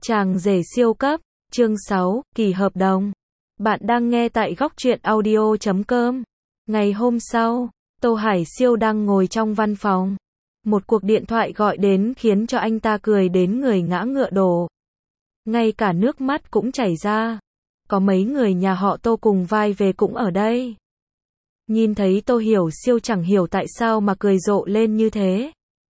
Chàng rể siêu cấp, chương 6, kỳ hợp đồng. Bạn đang nghe tại góc truyện audio.com. Ngày hôm sau, Tô Hải Siêu đang ngồi trong văn phòng. Một cuộc điện thoại gọi đến khiến cho anh ta cười đến người ngã ngựa đổ. Ngay cả nước mắt cũng chảy ra. Có mấy người nhà họ Tô cùng vai về cũng ở đây. Nhìn thấy Tô Hiểu Siêu chẳng hiểu tại sao mà cười rộ lên như thế.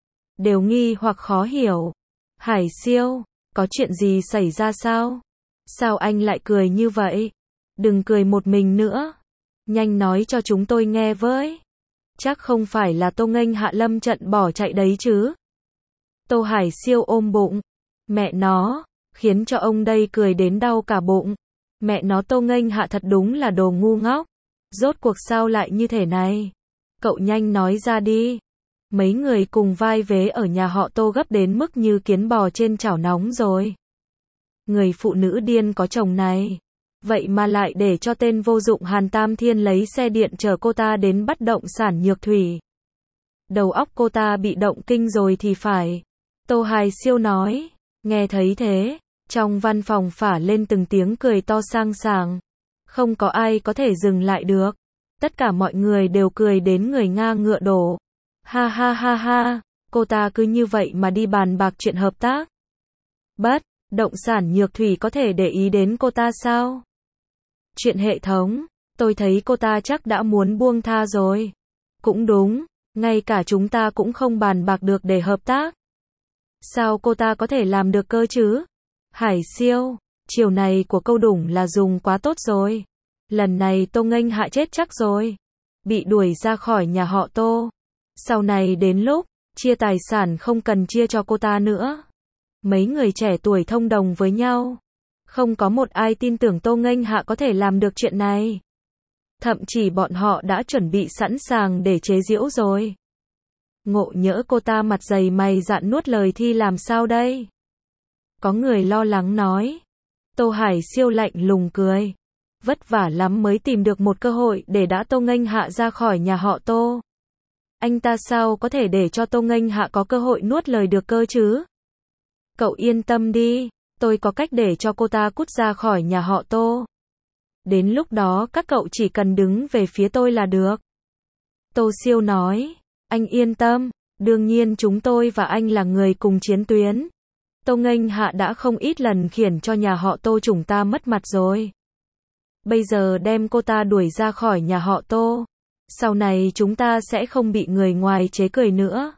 Đều nghi hoặc khó hiểu. Hải Siêu, có chuyện gì xảy ra sao? Sao anh lại cười như vậy? Đừng cười một mình nữa. Nhanh nói cho chúng tôi nghe với. Chắc không phải là Tô Nghênh Hạ lâm trận bỏ chạy đấy chứ? Tô Hải Siêu ôm bụng. Mẹ nó, khiến cho ông đây cười đến đau cả bụng. Mẹ nó Tô Nghênh Hạ thật đúng là đồ ngu ngốc. Rốt cuộc sao lại như thế này? Cậu nhanh nói ra đi. Mấy người cùng vai vế ở nhà họ Tô gấp đến mức như kiến bò trên chảo nóng rồi. Người phụ nữ điên có chồng này. Vậy mà lại để cho tên vô dụng Hàn Tam Thiên lấy xe điện chở cô ta đến bất động sản Nhược Thủy. Đầu óc cô ta bị động kinh rồi thì phải. Tô Hải Siêu nói. Nghe thấy thế, trong văn phòng phả lên từng tiếng cười to sang sảng. Không có ai có thể dừng lại được. Tất cả mọi người đều cười đến người ngã ngựa đổ. Ha ha ha ha, cô ta cứ như vậy mà đi bàn bạc chuyện hợp tác. Bất động sản Nhược Thủy có thể để ý đến cô ta sao? Chuyện hệ thống, tôi thấy cô ta chắc đã muốn buông tha rồi. Cũng đúng, ngay cả chúng ta cũng không bàn bạc được để hợp tác. Sao cô ta có thể làm được cơ chứ? Hải Siêu, chiều này của câu đủng là dùng quá tốt rồi. Lần này Tô Nghênh Hạ chết chắc rồi. Bị đuổi ra khỏi nhà họ Tô. Sau này đến lúc chia tài sản không cần chia cho cô ta nữa. Mấy người trẻ tuổi thông đồng với nhau. Không có một ai tin tưởng Tô Nghênh Hạ có thể làm được chuyện này. Thậm chí bọn họ đã chuẩn bị sẵn sàng để chế giễu rồi. Ngộ nhỡ cô ta mặt dày mày dạn nuốt lời thì làm sao đây? Có người lo lắng nói. Tô Hải Siêu lạnh lùng cười. Vất vả lắm mới tìm được một cơ hội để đã Tô Nghênh Hạ ra khỏi nhà họ Tô. Anh ta sao có thể để cho Tô Nghênh Hạ có cơ hội nuốt lời được cơ chứ? Cậu yên tâm đi, tôi có cách để cho cô ta cút ra khỏi nhà họ Tô. Đến lúc đó các cậu chỉ cần đứng về phía tôi là được. Tô Siêu nói, anh yên tâm, đương nhiên chúng tôi và anh là người cùng chiến tuyến. Tô Nghênh Hạ đã không ít lần khiến cho nhà họ Tô chúng ta mất mặt rồi. Bây giờ đem cô ta đuổi ra khỏi nhà họ Tô. Sau này chúng ta sẽ không bị người ngoài chế cười nữa.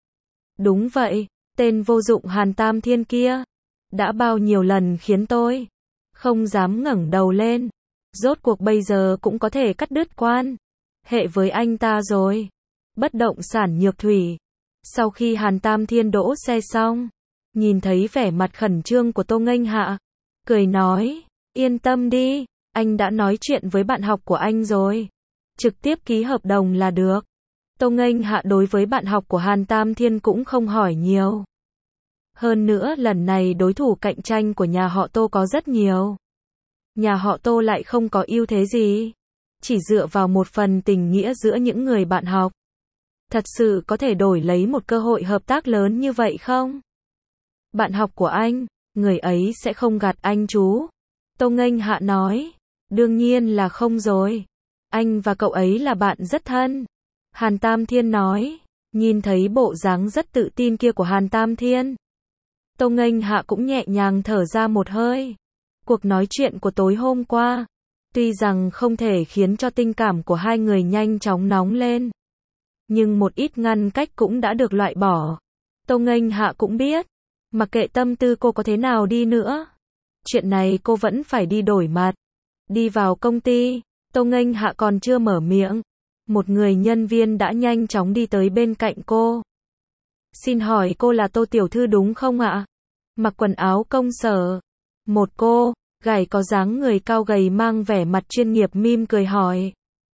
Đúng vậy, tên vô dụng Hàn Tam Thiên kia. Đã bao nhiêu lần khiến tôi không dám ngẩng đầu lên. Rốt cuộc bây giờ cũng có thể cắt đứt quan hệ với anh ta rồi. Bất động sản Nhược Thủy. Sau khi Hàn Tam Thiên đỗ xe xong, nhìn thấy vẻ mặt khẩn trương của Tô Nghênh Hạ, cười nói, yên tâm đi, anh đã nói chuyện với bạn học của anh rồi. Trực tiếp ký hợp đồng là được. Tô Nghênh Hạ đối với bạn học của Hàn Tam Thiên cũng không hỏi nhiều. Hơn nữa lần này đối thủ cạnh tranh của nhà họ Tô có rất nhiều. Nhà họ Tô lại không có ưu thế gì. Chỉ dựa vào một phần tình nghĩa giữa những người bạn học. Thật sự có thể đổi lấy một cơ hội hợp tác lớn như vậy không? Bạn học của anh, người ấy sẽ không gạt anh chú. Tô Nghênh Hạ nói. Đương nhiên là không rồi. Anh và cậu ấy là bạn rất thân. Hàn Tam Thiên nói. Nhìn thấy bộ dáng rất tự tin kia của Hàn Tam Thiên, Tô Nghênh Hạ cũng nhẹ nhàng thở ra một hơi. Cuộc nói chuyện của tối hôm qua, tuy rằng không thể khiến cho tình cảm của hai người nhanh chóng nóng lên, nhưng một ít ngăn cách cũng đã được loại bỏ. Tô Nghênh Hạ cũng biết, mặc kệ tâm tư cô có thế nào đi nữa, chuyện này cô vẫn phải đi đổi mặt. Đi vào công ty, Tô Nghênh Hạ còn chưa mở miệng, một người nhân viên đã nhanh chóng đi tới bên cạnh cô. Xin hỏi cô là Tô tiểu thư đúng không ạ? Mặc quần áo công sở. Một cô gái có dáng người cao gầy mang vẻ mặt chuyên nghiệp mỉm cười hỏi.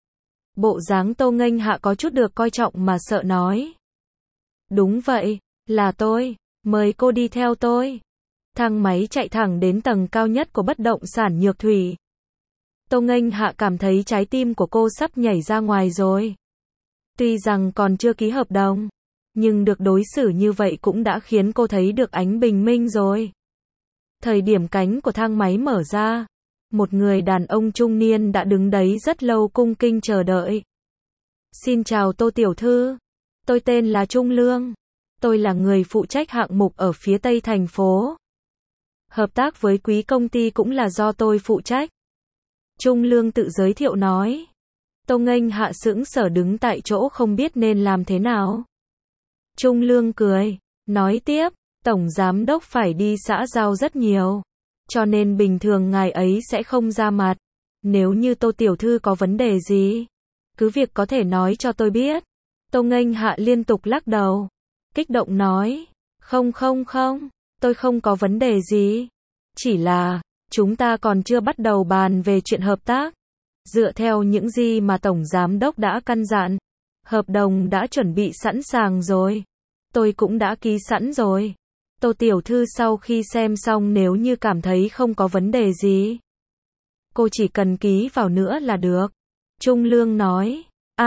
Bộ dáng Tô Nghênh Hạ có chút được coi trọng mà sợ nói. Đúng vậy, là tôi, mời cô đi theo tôi. Thang máy chạy thẳng đến tầng cao nhất của bất động sản Nhược Thủy. Tô Nghênh Hạ cảm thấy trái tim của cô sắp nhảy ra ngoài rồi. Tuy rằng còn chưa ký hợp đồng, nhưng được đối xử như vậy cũng đã khiến cô thấy được ánh bình minh rồi. Thời điểm cánh của thang máy mở ra, một người đàn ông trung niên đã đứng đấy rất lâu cung kính chờ đợi. Xin chào Tô tiểu thư. Tôi tên là Trung Lương. Tôi là người phụ trách hạng mục ở phía tây thành phố. Hợp tác với quý công ty cũng là do tôi phụ trách. Trung Lương tự giới thiệu nói. Tô Nghênh Hạ sững sờ đứng tại chỗ không biết nên làm thế nào. Trung Lương cười, nói tiếp, Tổng Giám Đốc phải đi xã giao rất nhiều, cho nên bình thường ngài ấy sẽ không ra mặt. Nếu như Tô tiểu thư có vấn đề gì, cứ việc có thể nói cho tôi biết. Tô Nghênh Hạ liên tục lắc đầu, kích động nói, không, tôi không có vấn đề gì. Chỉ là, chúng ta còn chưa bắt đầu bàn về chuyện hợp tác. Dựa theo những gì mà Tổng Giám Đốc đã căn dặn, hợp đồng đã chuẩn bị sẵn sàng rồi. Tôi cũng đã ký sẵn rồi. Tô tiểu thư sau khi xem xong nếu như cảm thấy không có vấn đề gì, cô chỉ cần ký vào nữa là được. Trung Lương nói.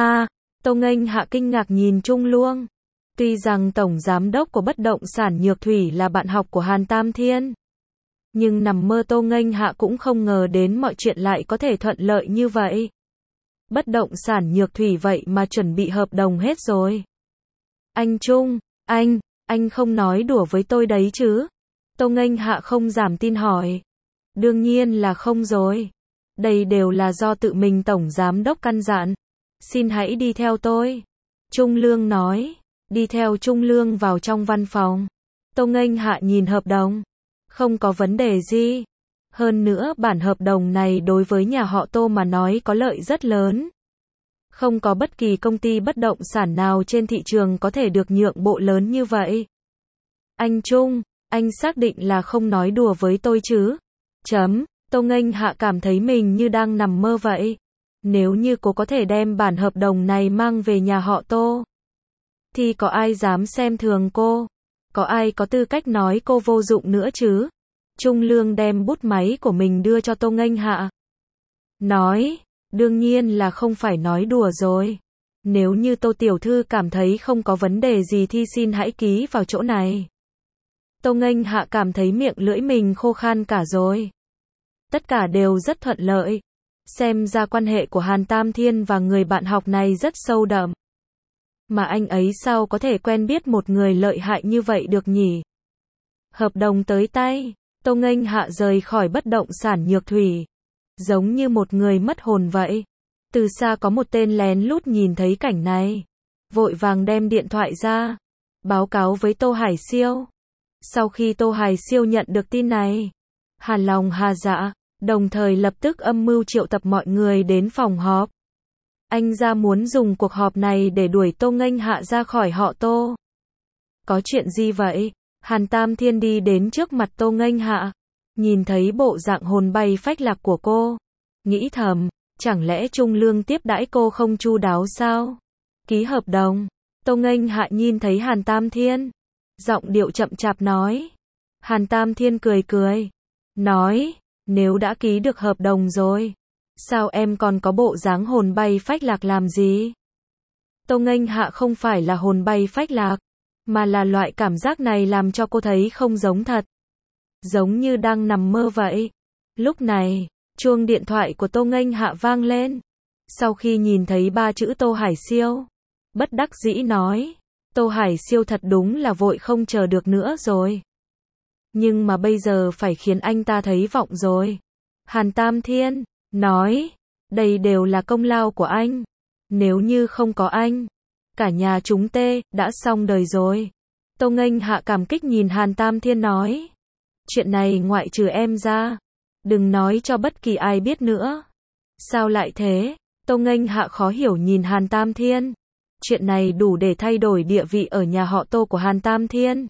Tô Nghênh Hạ kinh ngạc nhìn Trung Lương. Tuy rằng Tổng Giám Đốc của bất động sản Nhược Thủy là bạn học của Hàn Tam Thiên, nhưng nằm mơ Tô Nghênh Hạ cũng không ngờ đến mọi chuyện lại có thể thuận lợi như vậy. Bất động sản Nhược Thủy vậy mà chuẩn bị hợp đồng hết rồi. Anh Trung, anh không nói đùa với tôi đấy chứ? Tô Nghênh Hạ không giảm tin hỏi. Đương nhiên là không rồi. Đây đều là do tự mình Tổng Giám Đốc căn dặn. Xin hãy đi theo tôi. Trung Lương nói. Đi theo Trung Lương vào trong văn phòng. Tô Nghênh Hạ nhìn hợp đồng. Không có vấn đề gì. Hơn nữa bản hợp đồng này đối với nhà họ Tô mà nói có lợi rất lớn. Không có bất kỳ công ty bất động sản nào trên thị trường có thể được nhượng bộ lớn như vậy. Anh Trung, anh xác định là không nói đùa với tôi chứ? Tô Nghênh Hạ cảm thấy mình như đang nằm mơ vậy. Nếu như cô có thể đem bản hợp đồng này mang về nhà họ Tô, thì có ai dám xem thường cô? Có ai có tư cách nói cô vô dụng nữa chứ? Trung Lương đem bút máy của mình đưa cho Tô Nghênh Hạ. Nói, đương nhiên là không phải nói đùa rồi. Nếu như Tô tiểu thư cảm thấy không có vấn đề gì thì xin hãy ký vào chỗ này. Tô Nghênh Hạ cảm thấy miệng lưỡi mình khô khan cả rồi. Tất cả đều rất thuận lợi. Xem ra quan hệ của Hàn Tam Thiên và người bạn học này rất sâu đậm. Mà anh ấy sao có thể quen biết một người lợi hại như vậy được nhỉ? Hợp đồng tới tay, Tô Nghênh Hạ rời khỏi bất động sản Nhược Thủy. Giống như một người mất hồn vậy. Từ xa có một tên lén lút nhìn thấy cảnh này. Vội vàng đem điện thoại ra. Báo cáo với Tô Hải Siêu. Sau khi Tô Hải Siêu nhận được tin này, hàn lòng hà dạ, đồng thời lập tức âm mưu triệu tập mọi người đến phòng họp. Anh ra muốn dùng cuộc họp này để đuổi Tô Nghênh Hạ ra khỏi họ Tô. Có chuyện gì vậy? Hàn Tam Thiên đi đến trước mặt Tô Nghênh Hạ. Nhìn thấy bộ dạng hồn bay phách lạc của cô. Nghĩ thầm, chẳng lẽ Trung Lương tiếp đãi cô không chu đáo sao? Ký hợp đồng. Tô Nghênh Hạ nhìn thấy Hàn Tam Thiên. Giọng điệu chậm chạp nói. Hàn Tam Thiên cười. Nói, nếu đã ký được hợp đồng rồi, sao em còn có bộ dáng hồn bay phách lạc làm gì? Tô Nghênh Hạ không phải là hồn bay phách lạc, mà là loại cảm giác này làm cho cô thấy không giống thật. Giống như đang nằm mơ vậy. Lúc này, chuông điện thoại của Tô Nghênh Hạ vang lên. Sau khi nhìn thấy 3 chữ Tô Hải Siêu, bất đắc dĩ nói, Tô Hải Siêu thật đúng là vội không chờ được nữa rồi. Nhưng mà bây giờ phải khiến anh ta thấy vọng rồi. Hàn Tam Thiên nói, đây đều là công lao của anh. Nếu như không có anh, cả nhà chúng đã xong đời rồi. Tô Nghênh Hạ cảm kích nhìn Hàn Tam Thiên nói, chuyện này ngoại trừ em ra, đừng nói cho bất kỳ ai biết nữa. Sao lại thế? Tô Nghênh Hạ khó hiểu nhìn Hàn Tam Thiên. Chuyện này đủ để thay đổi địa vị ở nhà họ Tô của Hàn Tam Thiên.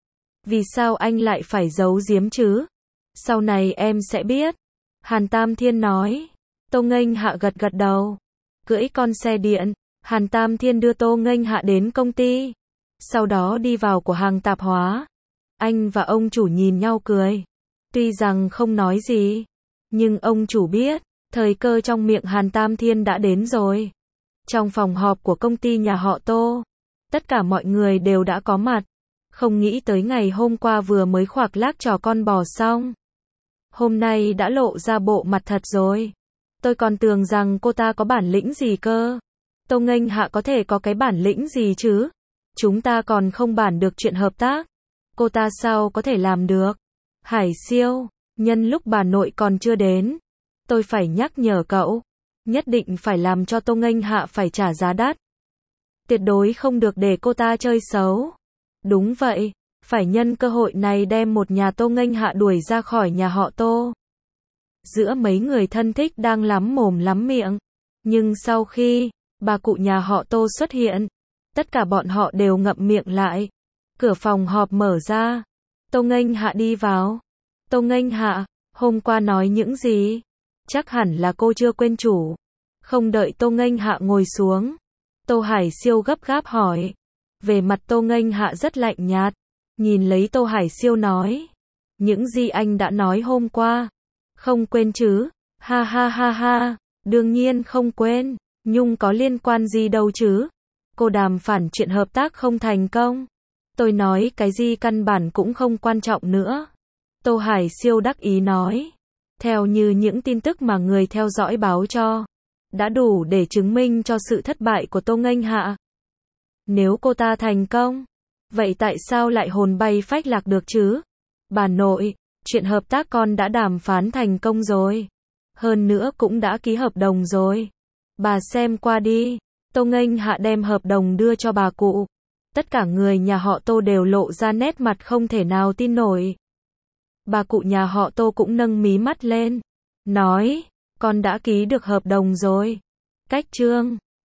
Vì sao anh lại phải giấu giếm chứ? Sau này em sẽ biết. Hàn Tam Thiên nói. Tô Nghênh Hạ gật đầu. Cưỡi con xe điện, Hàn Tam Thiên đưa Tô Nghênh Hạ đến công ty. Sau đó đi vào của hàng tạp hóa. Anh và ông chủ nhìn nhau cười. Tuy rằng không nói gì, nhưng ông chủ biết, thời cơ trong miệng Hàn Tam Thiên đã đến rồi. Trong phòng họp của công ty nhà họ Tô, tất cả mọi người đều đã có mặt. Không nghĩ tới ngày hôm qua vừa mới khoác lác trò con bò xong. Hôm nay đã lộ ra bộ mặt thật rồi. Tôi còn tưởng rằng cô ta có bản lĩnh gì cơ. Tô Nghênh Hạ có thể có cái bản lĩnh gì chứ? Chúng ta còn không bàn được chuyện hợp tác. Cô ta sao có thể làm được? Hải Siêu, nhân lúc bà nội còn chưa đến, tôi phải nhắc nhở cậu. Nhất định phải làm cho Tô Nghênh Hạ phải trả giá đắt. Tuyệt đối không được để cô ta chơi xấu. Đúng vậy, phải nhân cơ hội này đem một nhà Tô Nghênh Hạ đuổi ra khỏi nhà họ Tô. Giữa mấy người thân thích đang lắm mồm lắm miệng. Nhưng sau khi bà cụ nhà họ Tô xuất hiện, tất cả bọn họ đều ngậm miệng lại. Cửa phòng họp mở ra. Tô Nghênh Hạ đi vào. Tô Nghênh Hạ, hôm qua nói những gì? Chắc hẳn là cô chưa quên chủ. Không đợi Tô Nghênh Hạ ngồi xuống, Tô Hải Siêu gấp gáp hỏi. Về mặt Tô Nghênh Hạ rất lạnh nhạt, nhìn lấy Tô Hải Siêu nói. Những gì anh đã nói hôm qua. Không quên chứ? Ha ha ha ha, đương nhiên không quên. Nhung có liên quan gì đâu chứ? Cô đàm phán chuyện hợp tác không thành công. Tôi nói cái gì căn bản cũng không quan trọng nữa. Tô Hải Siêu đắc ý nói. Theo như những tin tức mà người theo dõi báo cho, đã đủ để chứng minh cho sự thất bại của Tô Nghênh Hạ. Nếu cô ta thành công, vậy tại sao lại hồn bay phách lạc được chứ? Bà nội, chuyện hợp tác con đã đàm phán thành công rồi. Hơn nữa cũng đã ký hợp đồng rồi. Bà xem qua đi. Tô Nghênh Hạ đem hợp đồng đưa cho bà cụ. Tất cả người nhà họ Tô đều lộ ra nét mặt không thể nào tin nổi. Bà cụ nhà họ Tô cũng nâng mí mắt lên. Nói, con đã ký được hợp đồng rồi. Cách chương